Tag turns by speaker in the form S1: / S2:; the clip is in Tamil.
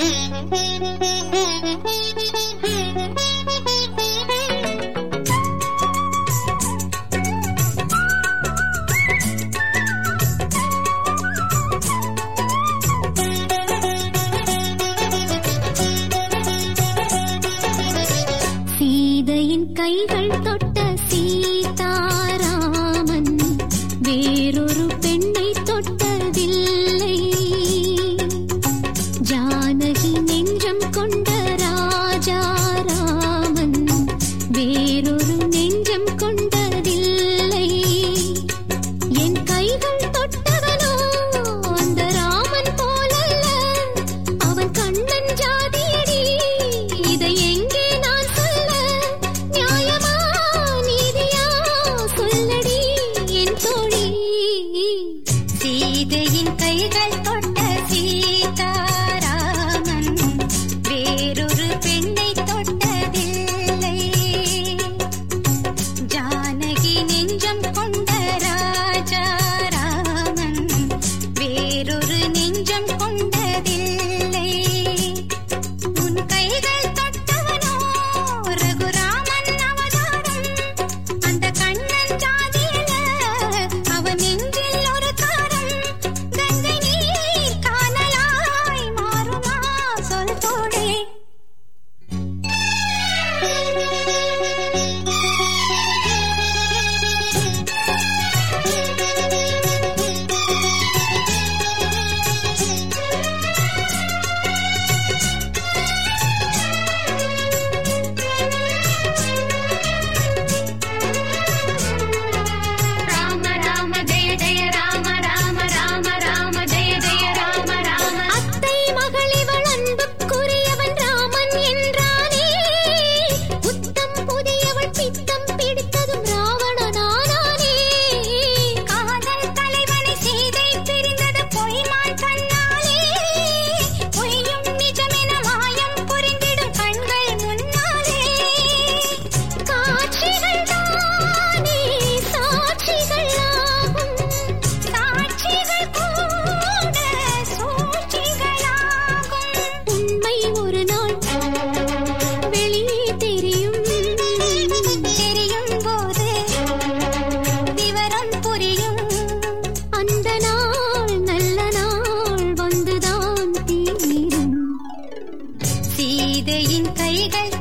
S1: சீதையின் கைகள் தொட்ட சீதாராமன் வேறொரு பெண்ணை தொட்டதில்லை. ஜானகி நெஞ்சம் கொண்ட ராஜாராமன் வேறொரு நெஞ்சம் கொண்டதில்லை. என் கைகள் தொட்டவனோ அந்த ராமன் போலல்ல, அவன் கண்ணன் ஜாதியடி. இதை எங்கே நான் சொல்ல? நியாயமா நீதியா சொல்லடி என் தோழி. சீதையின் கைகள் தொட்ட சீதாராமன் வேறொரு பெண்ணை தொட்டதில்லை. ஜானகி நெஞ்சம் கொண்ட ராஜாராமன் வேறொரு நெஞ்சம் கொண்டதில்லை. உன் கைகள் தொட்டவனோ ரகுராமன் அவதாரம், அந்த கண்ணன் ஜாதியில அவன் நெஞ்சில் ஒரு தாரம். கங்கை நீர் காணலாய் மாறுமா சொல் தோழே. ராம ராம ஜெய ஜெய ராம ராம ராம ராம ஜெய ஜெய ராம ராம. அத்தை மகளிவள் அன்புக்குரியவன் ராமன் என்றானே. புத்தம் புதியவள் பித்தம் பிடித்ததும் ராவணனானானே. காதல் தலைவனை சீதை பிரிந்தது பொய்மான் கண்ணாலே. பொய்யும் நிஜமென மாயம் புரிந்திடும் கண்கள் முன்னாலே. காட்சிகள் தானே சாட்சிகள் ஆகும், சாட்சிகள் கூட சூழ்ச்சிகளாகும். உண்மை ஒரு நாள் வெளியே தெரியும், தெரியும் போது விவரம் புரியும். அந்த நாள் நல்ல நாள் வந்துதான் தீரும். சீதையின் கைகள்